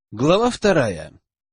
Глава 2.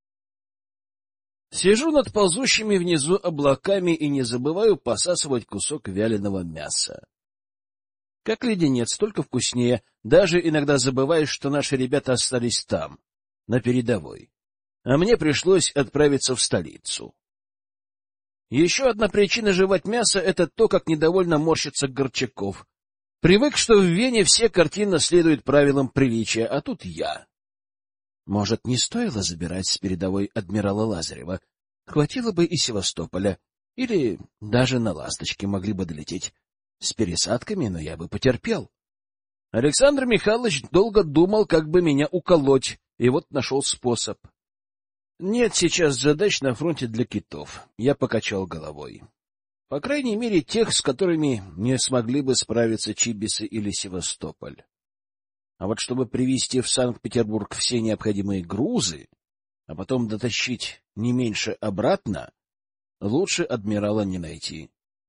Сижу над ползущими внизу облаками и не забываю посасывать кусок вяленого мяса. Как леденец, только вкуснее. Даже иногда забываешь, что наши ребята остались там, на передовой. А мне пришлось отправиться в столицу. Еще одна причина жевать мясо — это то, как недовольно морщится Горчаков. Привык, что в Вене все картинно следуют правилам приличия, а тут я. Может, не стоило забирать с передовой адмирала Лазарева? Хватило бы и Севастополя. Или даже на «Ласточке» могли бы долететь. С пересадками, но я бы потерпел. Александр Михайлович долго думал, как бы меня уколоть, и вот нашел способ. Нет сейчас задач на фронте для китов. Я покачал головой. По крайней мере, тех, с которыми не смогли бы справиться Чибисы или Севастополь. А вот чтобы привезти в Санкт-Петербург все необходимые грузы, а потом дотащить не меньше обратно, лучше адмирала не найти.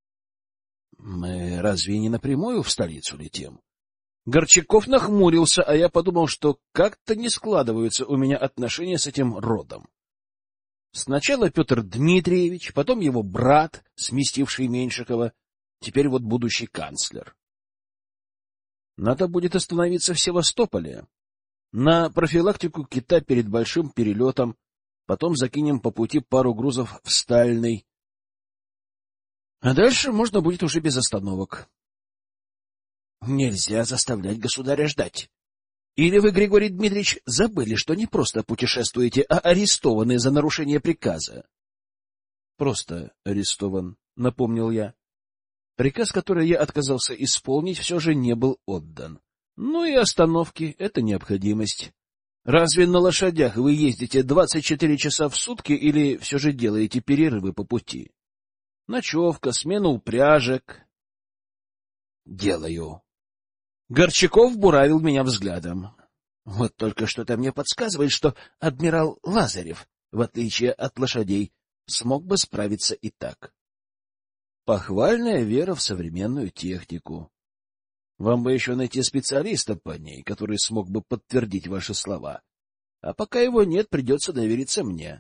Мы разве не напрямую в столицу летим? Горчаков нахмурился, а я подумал, что как-то не складываются у меня отношения с этим родом. Сначала Петр Дмитриевич, потом его брат, сместивший Меньшикова, теперь вот будущий канцлер. Надо будет остановиться в Севастополе. На профилактику кита перед большим перелетом, потом закинем по пути пару грузов в Стальный. А дальше можно будет уже без остановок. Нельзя заставлять государя ждать. Или вы, Григорий Дмитриевич, забыли, что не просто путешествуете, а арестованы за нарушение приказа? Просто арестован, напомнил я. Приказ, который я отказался исполнить, все же не был отдан. Ну и остановки — это необходимость. Разве на лошадях вы ездите 24 часа в сутки или все же делаете перерывы по пути? Ночевка, смена упряжек. Делаю. Горчаков буравил меня взглядом. Вот только что-то мне подсказывает, что адмирал Лазарев, в отличие от лошадей, смог бы справиться и так. Похвальная вера в современную технику. Вам бы еще найти специалиста по ней, который смог бы подтвердить ваши слова. А пока его нет, придется довериться мне.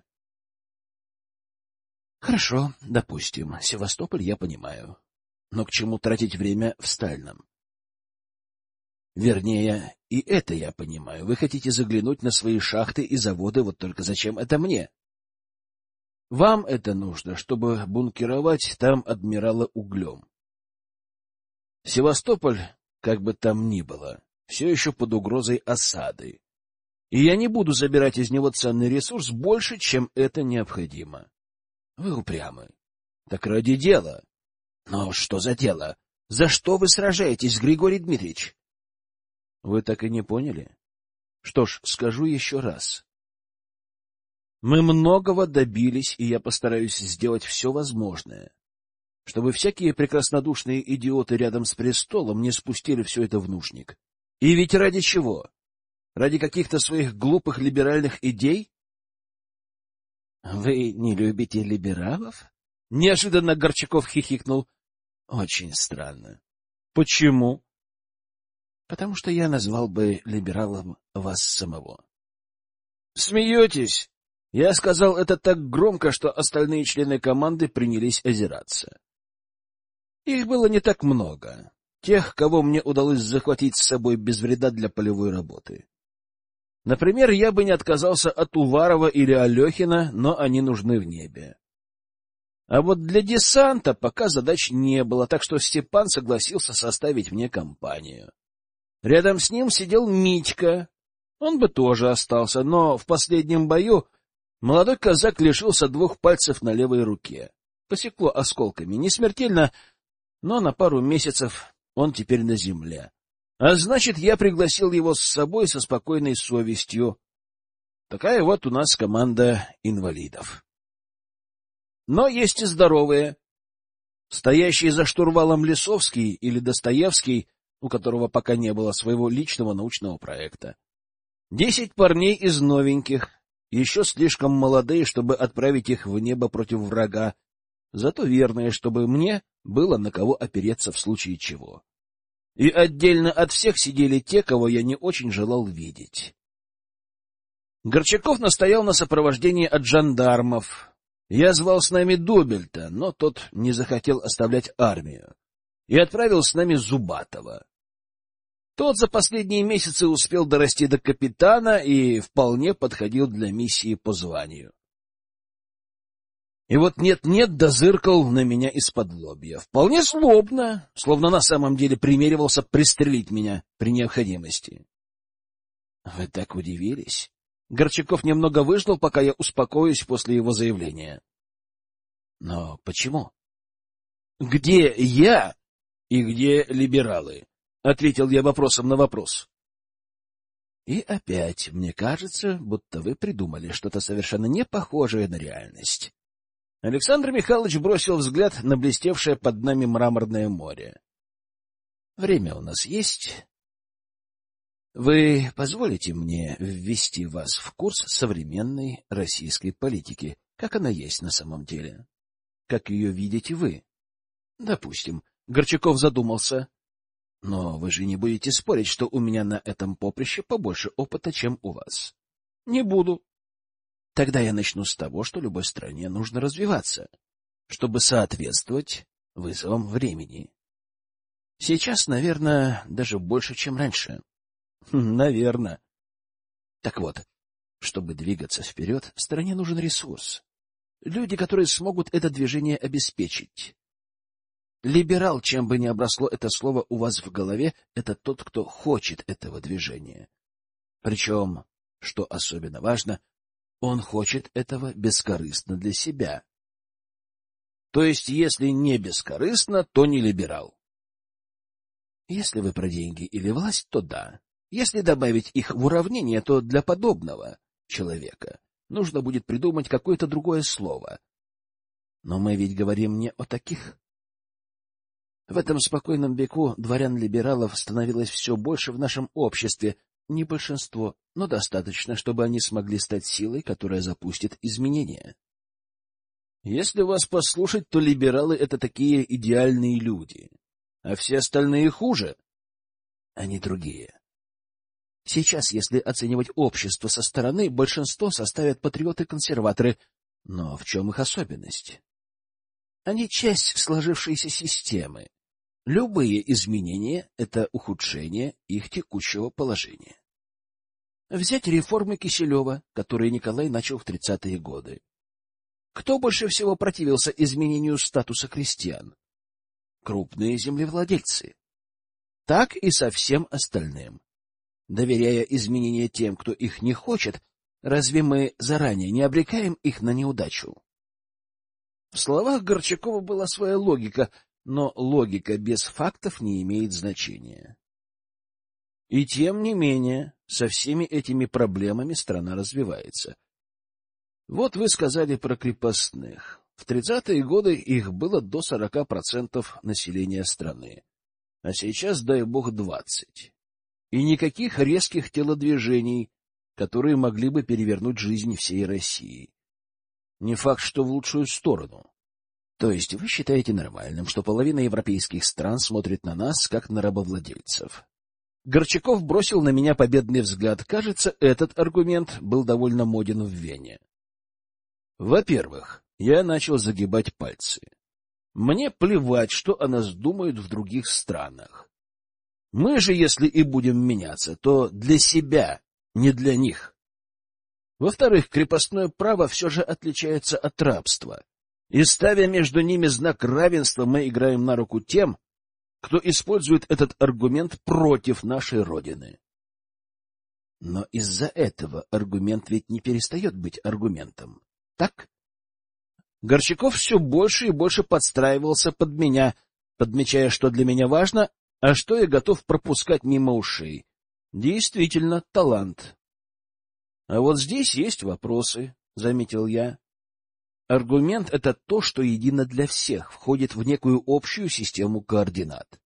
Хорошо, допустим, Севастополь я понимаю. Но к чему тратить время в Стальном? Вернее, и это я понимаю. Вы хотите заглянуть на свои шахты и заводы, вот только зачем это мне? Вам это нужно, чтобы бункеровать там адмирала углем. Севастополь, как бы там ни было, все еще под угрозой осады. И я не буду забирать из него ценный ресурс больше, чем это необходимо. Вы упрямы. Так ради дела. Но что за дело? За что вы сражаетесь, Григорий Дмитриевич? Вы так и не поняли? Что ж, скажу еще раз. Мы многого добились, и я постараюсь сделать все возможное, чтобы всякие прекраснодушные идиоты рядом с престолом не спустили все это в нужник. И ведь ради чего? Ради каких-то своих глупых либеральных идей? Вы не любите либералов? Неожиданно Горчаков хихикнул. Очень странно. Почему? Потому что я назвал бы либералом вас самого. Смеетесь? Я сказал это так громко, что остальные члены команды принялись озираться. Их было не так много. Тех, кого мне удалось захватить с собой без вреда для полевой работы. Например, я бы не отказался от Уварова или Алехина, но они нужны в небе. А вот для десанта пока задач не было, так что Степан согласился составить мне компанию. Рядом с ним сидел Митька. Он бы тоже остался, но в последнем бою молодой казак лишился 2 пальцев на левой руке. Посекло осколками. Не смертельно, но на пару месяцев он теперь на земле. А значит, я пригласил его с собой со спокойной совестью. Такая вот у нас команда инвалидов. Но есть и здоровые. Стоящий за штурвалом Лисовский или Достоевский, у которого пока не было своего личного научного проекта. 10 парней из новеньких, еще слишком молодые, чтобы отправить их в небо против врага, зато верные, чтобы мне было на кого опереться в случае чего. И отдельно от всех сидели те, кого я не очень желал видеть. Горчаков настоял на сопровождении от жандармов. Я звал с нами Добельта, но тот не захотел оставлять армию и отправил с нами Зубатова. Тот за последние месяцы успел дорасти до капитана и вполне подходил для миссии по званию. И вот нет-нет, да зыркал на меня из-под-лобья. Вполне злобно, словно на самом деле примеривался пристрелить меня при необходимости. Вы так удивились? Горчаков немного выждал, пока я успокоюсь после его заявления. Но почему? Где я и где либералы? Ответил я вопросом на вопрос. И опять мне кажется, будто вы придумали что-то совершенно не похожее на реальность. Александр Михайлович бросил взгляд на блестевшее под нами мраморное море. Время у нас есть. Вы позволите мне ввести вас в курс современной российской политики, как она есть на самом деле? Как ее видите вы? Допустим. Горчаков задумался. Но вы же не будете спорить, что у меня на этом поприще побольше опыта, чем у вас. Не буду. Тогда я начну с того, что любой стране нужно развиваться, чтобы соответствовать вызовам времени. Сейчас, наверное, даже больше, чем раньше. Наверное. Так вот, чтобы двигаться вперед, стране нужен ресурс. Люди, которые смогут это движение обеспечить. Либерал, чем бы ни обросло это слово у вас в голове, это тот, кто хочет этого движения. Причем, что особенно важно, он хочет этого бескорыстно для себя. То есть, если не бескорыстно, то не либерал. Если вы про деньги или власть, то да. Если добавить их в уравнение, то для подобного человека нужно будет придумать какое-то другое слово. Но мы ведь говорим не о таких. В этом спокойном веку дворян-либералов становилось все больше в нашем обществе, не большинство, но достаточно, чтобы они смогли стать силой, которая запустит изменения. Если вас послушать, то либералы — это такие идеальные люди, а все остальные хуже. Они другие. Сейчас, если оценивать общество со стороны, большинство составят патриоты-консерваторы, но в чем их особенность? Они часть сложившейся системы. Любые изменения — это ухудшение их текущего положения. Взять реформы Киселева, которые Николай начал в 30-е годы. Кто больше всего противился изменению статуса крестьян? Крупные землевладельцы. Так и со всем остальным. Доверяя изменения тем, кто их не хочет, разве мы заранее не обрекаем их на неудачу? В словах Горчакова была своя логика, но логика без фактов не имеет значения. И тем не менее, со всеми этими проблемами страна развивается. Вот вы сказали про крепостных. В 30-е годы их было до 40% населения страны, а сейчас, дай бог, 20%. И никаких резких телодвижений, которые могли бы перевернуть жизнь всей России. Не факт, что в лучшую сторону. То есть вы считаете нормальным, что половина европейских стран смотрит на нас, как на рабовладельцев? Горчаков бросил на меня победный взгляд. Кажется, этот аргумент был довольно моден в Вене. Во-первых, я начал загибать пальцы. Мне плевать, что о нас думают в других странах. Мы же, если и будем меняться, то для себя, не для них. Во-вторых, крепостное право все же отличается от рабства. И, ставя между ними знак равенства, мы играем на руку тем, кто использует этот аргумент против нашей Родины. Но из-за этого аргумент ведь не перестает быть аргументом, так? Горчаков все больше и больше подстраивался под меня, подмечая, что для меня важно, а что я готов пропускать мимо ушей. Действительно, талант. А вот здесь есть вопросы, — заметил я. Аргумент — это то, что едино для всех, входит в некую общую систему координат.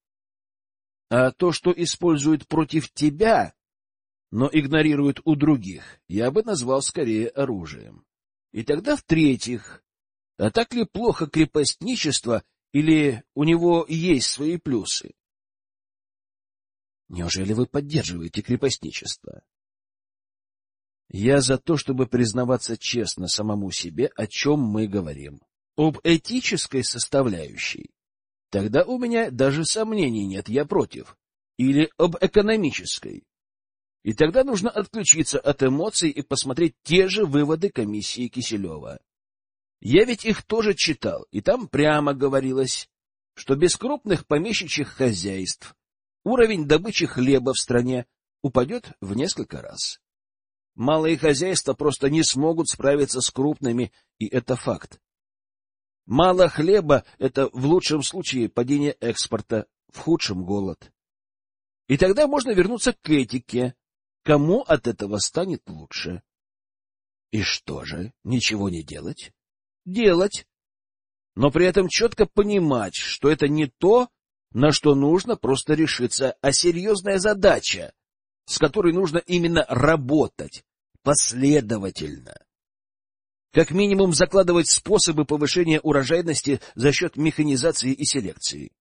А то, что используют против тебя, но игнорируют у других, я бы назвал скорее оружием. И тогда в-третьих, а так ли плохо крепостничество, или у него есть свои плюсы? Неужели вы поддерживаете крепостничество? Я за то, чтобы признаваться честно самому себе, о чем мы говорим. Об этической составляющей. Тогда у меня даже сомнений нет, я против. Или об экономической. И тогда нужно отключиться от эмоций и посмотреть те же выводы комиссии Киселева. Я ведь их тоже читал, и там прямо говорилось, что без крупных помещичьих хозяйств уровень добычи хлеба в стране упадет в несколько раз. Малые хозяйства просто не смогут справиться с крупными, и это факт. Мало хлеба — это в лучшем случае падение экспорта, в худшем — голод. И тогда можно вернуться к этике. Кому от этого станет лучше? И что же, ничего не делать? Делать. Но при этом четко понимать, что это не то, на что нужно просто решиться, а серьезная задача, с которой нужно именно работать последовательно. Как минимум закладывать способы повышения урожайности за счет механизации и селекции.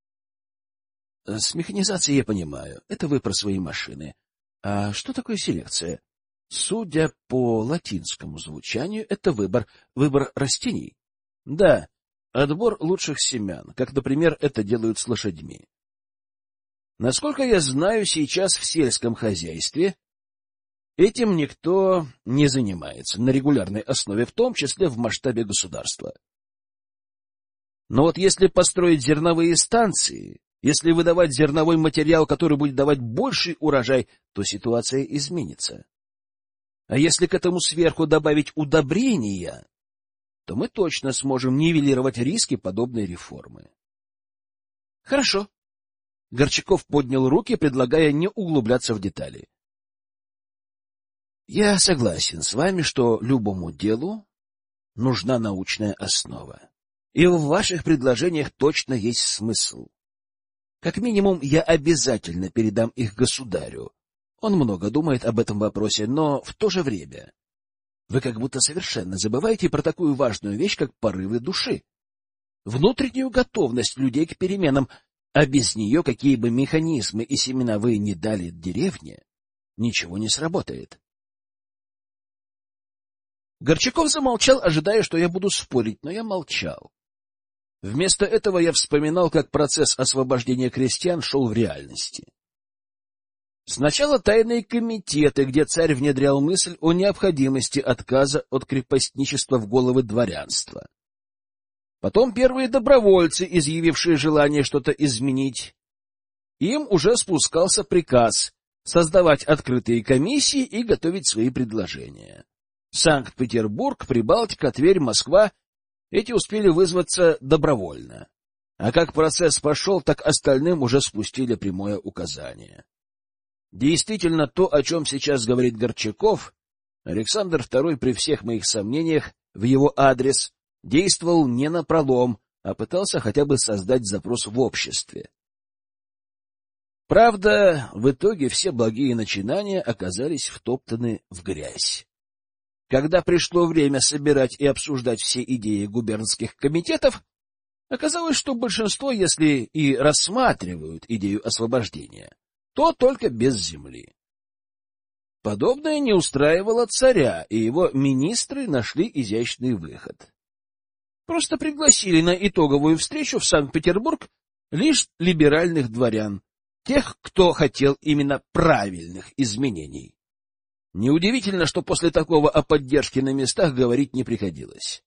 С механизацией я понимаю, это вы про свои машины. А что такое селекция? Судя по латинскому звучанию, это выбор растений. Да, отбор лучших семян, как, например, это делают с лошадьми. Насколько я знаю, сейчас в сельском хозяйстве этим никто не занимается на регулярной основе, в том числе в масштабе государства. Но вот если построить зерновые станции, если выдавать зерновой материал, который будет давать больший урожай, то ситуация изменится. А если к этому сверху добавить удобрения, то мы точно сможем нивелировать риски подобной реформы. Хорошо. Горчаков поднял руки, предлагая не углубляться в детали. Я согласен с вами, что любому делу нужна научная основа. И в ваших предложениях точно есть смысл. Как минимум, я обязательно передам их государю. Он много думает об этом вопросе, но в то же время вы как будто совершенно забываете про такую важную вещь, как порывы души. Внутреннюю готовность людей к переменам, а без нее, какие бы механизмы и семена вы ни дали деревне, ничего не сработает. Горчаков замолчал, ожидая, что я буду спорить, но я молчал. Вместо этого я вспоминал, как процесс освобождения крестьян шел в реальности. Сначала тайные комитеты, где царь внедрял мысль о необходимости отказа от крепостничества в головы дворянства. Потом первые добровольцы, изъявившие желание что-то изменить. Им уже спускался приказ создавать открытые комиссии и готовить свои предложения. Санкт-Петербург, Прибалтика, Тверь, Москва — эти успели вызваться добровольно. А как процесс пошел, так остальным уже спустили прямое указание. Действительно, то, о чем сейчас говорит Горчаков, Александр II при всех моих сомнениях в его адрес действовал не напролом, а пытался хотя бы создать запрос в обществе. Правда, в итоге все благие начинания оказались втоптаны в грязь. Когда пришло время собирать и обсуждать все идеи губернских комитетов, оказалось, что большинство, если и рассматривают идею освобождения, то только без земли. Подобное не устраивало царя, и его министры нашли изящный выход. Просто пригласили на итоговую встречу в Санкт-Петербург лишь либеральных дворян, тех, кто хотел именно правильных изменений. Неудивительно, что после такого о поддержке на местах говорить не приходилось.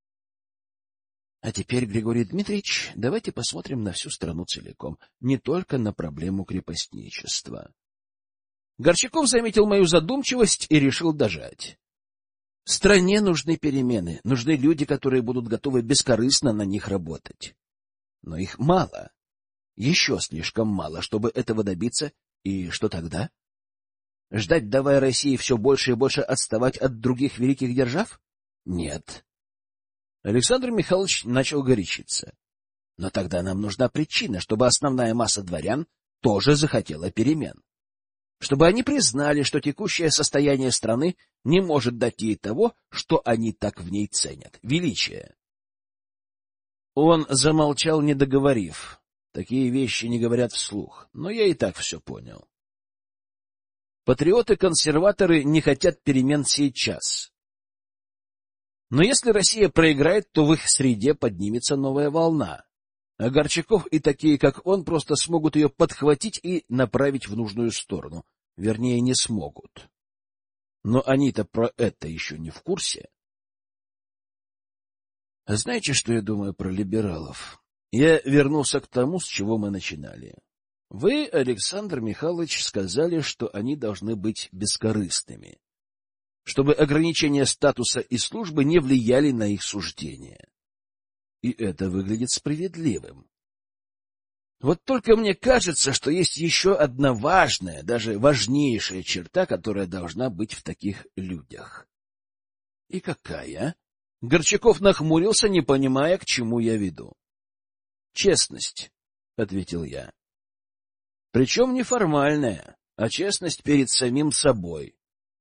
А теперь, Григорий Дмитриевич, давайте посмотрим на всю страну целиком, не только на проблему крепостничества. Горчаков заметил мою задумчивость и решил дожать. Стране нужны перемены, нужны люди, которые будут готовы бескорыстно на них работать. Но их мало, еще слишком мало, чтобы этого добиться, и что тогда? Ждать, давая России все больше и больше отставать от других великих держав? Нет. Александр Михайлович начал горячиться. Но тогда нам нужна причина, чтобы основная масса дворян тоже захотела перемен. Чтобы они признали, что текущее состояние страны не может дать ей того, что они так в ней ценят — величие. Он замолчал, не договорив. Такие вещи не говорят вслух, но я и так все понял. Патриоты-консерваторы не хотят перемен сейчас. Но если Россия проиграет, то в их среде поднимется новая волна. А Горчаков и такие, как он, просто смогут ее подхватить и направить в нужную сторону. Вернее, не смогут. Но они-то про это еще не в курсе. А знаете, что я думаю про либералов? Я вернулся к тому, с чего мы начинали. Вы, Александр Михайлович, сказали, что они должны быть бескорыстными, чтобы ограничения статуса и службы не влияли на их суждения. И это выглядит справедливым. Вот только мне кажется, что есть еще одна важная, даже важнейшая черта, которая должна быть в таких людях. И какая? Горчаков нахмурился, не понимая, к чему я веду. Честность, — ответил я. Причем не формальная, а честность перед самим собой.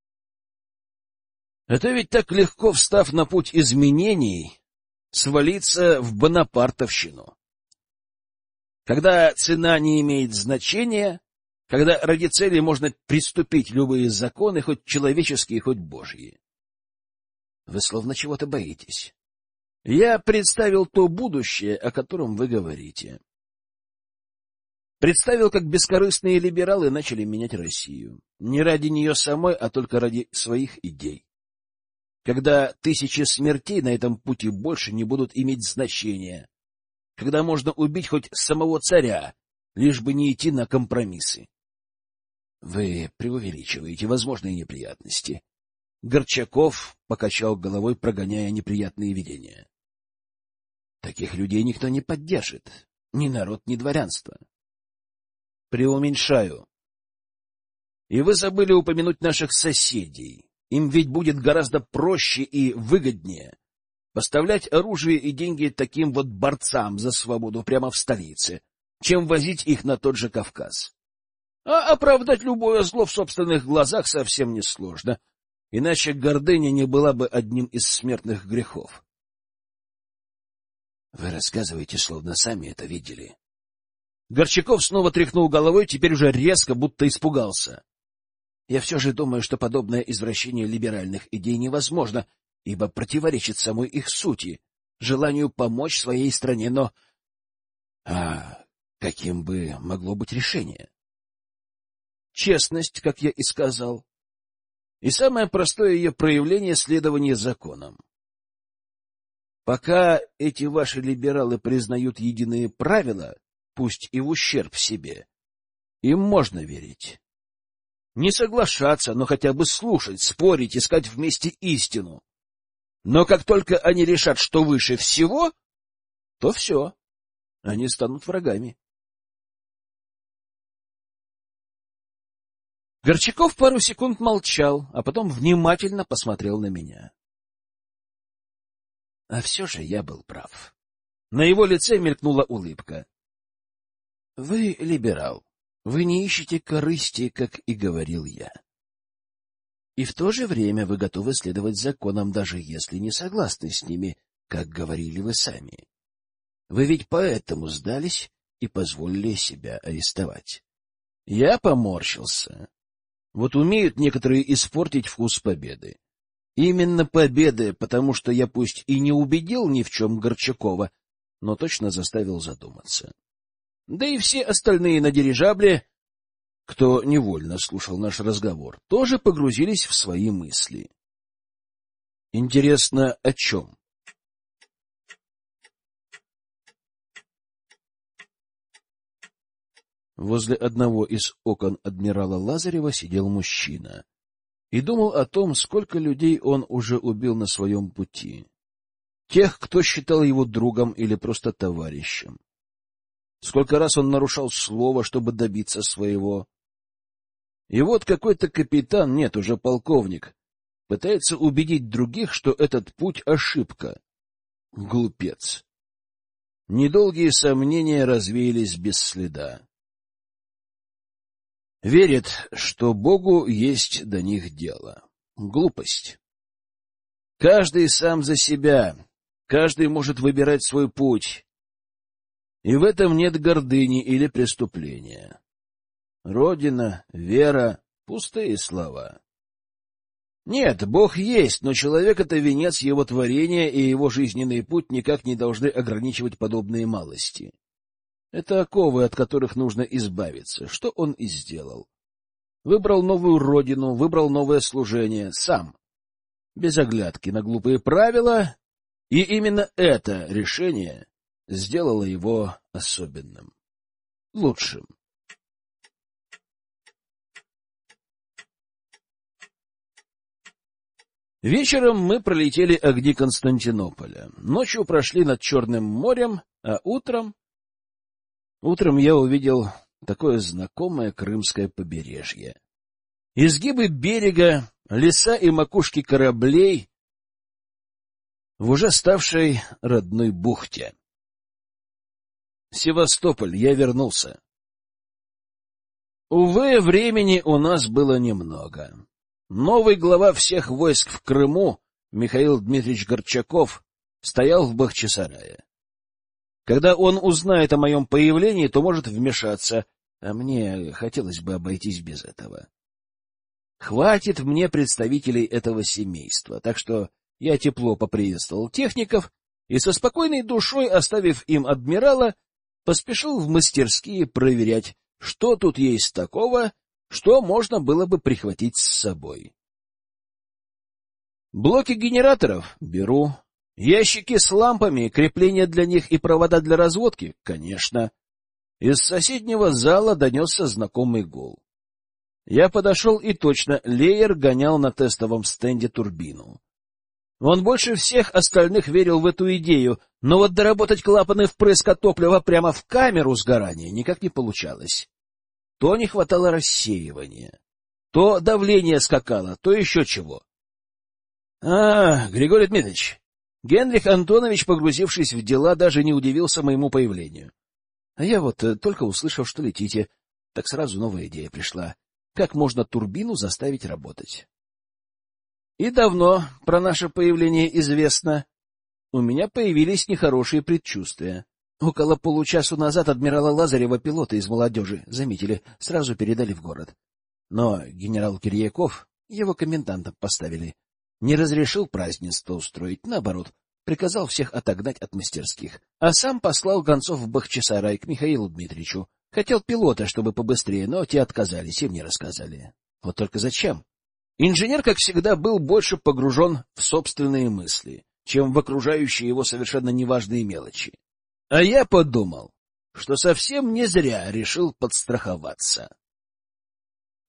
Это ведь так легко, встав на путь изменений, свалиться в бонапартовщину. Когда цена не имеет значения, когда ради цели можно приступить любые законы, хоть человеческие, хоть божьи. Вы словно чего-то боитесь. Я представил то будущее, о котором вы говорите. Представил, как бескорыстные либералы начали менять Россию. Не ради нее самой, а только ради своих идей. Когда тысячи смертей на этом пути больше не будут иметь значения. Когда можно убить хоть самого царя, лишь бы не идти на компромиссы. Вы преувеличиваете возможные неприятности. Горчаков покачал головой, прогоняя неприятные видения. Таких людей никто не поддержит. Ни народ, ни дворянство. Преуменьшаю. И вы забыли упомянуть наших соседей. Им ведь будет гораздо проще и выгоднее поставлять оружие и деньги таким вот борцам за свободу прямо в столице, чем возить их на тот же Кавказ. А оправдать любое зло в собственных глазах совсем несложно, иначе гордыня не была бы одним из смертных грехов. Вы рассказываете, словно сами это видели. Горчаков снова тряхнул головой, теперь уже резко, будто испугался. Я все же думаю, что подобное извращение либеральных идей невозможно, ибо противоречит самой их сути, желанию помочь своей стране, но... А каким бы могло быть решение? Честность, как я и сказал, и самое простое ее проявление — следование законам. Пока эти ваши либералы признают единые правила, пусть и в ущерб себе, им можно верить. Не соглашаться, но хотя бы слушать, спорить, искать вместе истину. Но как только они решат, что выше всего, то все, они станут врагами. Горчаков пару секунд молчал, а потом внимательно посмотрел на меня. А все же я был прав. На его лице мелькнула улыбка. Вы либерал. Вы не ищете корысти, как и говорил я. И в то же время вы готовы следовать законам, даже если не согласны с ними, как говорили вы сами. Вы ведь поэтому сдались и позволили себя арестовать. Я поморщился. Вот умеют некоторые испортить вкус победы. Именно победы, потому что я пусть и не убедил ни в чем Горчакова, но точно заставил задуматься. Да и все остальные на дирижабле, кто невольно слушал наш разговор, тоже погрузились в свои мысли. Интересно, о чем? Возле одного из окон адмирала Лазарева сидел мужчина и думал о том, сколько людей он уже убил на своем пути. Тех, кто считал его другом или просто товарищем. Сколько раз он нарушал слово, чтобы добиться своего. И вот какой-то капитан, нет, уже полковник, пытается убедить других, что этот путь — ошибка. Глупец. Недолгие сомнения развеялись без следа. Верит, что Богу есть до них дело. Глупость. Каждый сам за себя, каждый может выбирать свой путь. И в этом нет гордыни или преступления. Родина, вера, Пустые слова. Нет, Бог есть, но человек — это венец его творения, и его жизненный путь никак не должны ограничивать подобные малости. Это оковы, от которых нужно избавиться, что он и сделал. Выбрал новую родину, выбрал новое служение, сам, без оглядки на глупые правила, и именно это решение сделало его особенным, лучшим. Вечером мы пролетели огни Константинополя, ночью прошли над Черным морем, а утром я увидел такое знакомое крымское побережье. Изгибы берега, леса и макушки кораблей в уже ставшей родной бухте. Севастополь, я вернулся. Увы, времени у нас было немного. Новый глава всех войск в Крыму, Михаил Дмитриевич Горчаков, стоял в Бахчисарае. Когда он узнает о моем появлении, то может вмешаться, а мне хотелось бы обойтись без этого. Хватит мне представителей этого семейства, так что я тепло поприветствовал техников и со спокойной душой, оставив им адмирала, поспешил в мастерские проверять, что тут есть такого, что можно было бы прихватить с собой. Блоки генераторов беру. Ящики с лампами, крепления для них и провода для разводки, конечно. Из соседнего зала донесся знакомый гул. Я подошел, и точно, Леер гонял на тестовом стенде турбину. Он больше всех остальных верил в эту идею, но вот доработать клапаны впрыска топлива прямо в камеру сгорания никак не получалось. То не хватало рассеивания, то давление скакало, то еще чего. Григорий Дмитриевич, Генрих Антонович, погрузившись в дела, даже не удивился моему появлению. А я вот, только услышав, что летите, так сразу новая идея пришла. Как можно турбину заставить работать? И давно про наше появление известно. У меня появились нехорошие предчувствия. Около получасу назад адмирала Лазарева пилоты из молодежи заметили, сразу передали в город. Но генерал Кирьяков, его комендантом поставили, не разрешил празднество устроить, наоборот, приказал всех отогнать от мастерских, а сам послал гонцов в Бахчисарай к Михаилу Дмитриевичу. Хотел пилота, чтобы побыстрее, но те отказались и мне рассказали. Вот только зачем? Инженер, как всегда, был больше погружен в собственные мысли, чем в окружающие его совершенно неважные мелочи. А я подумал, что совсем не зря решил подстраховаться.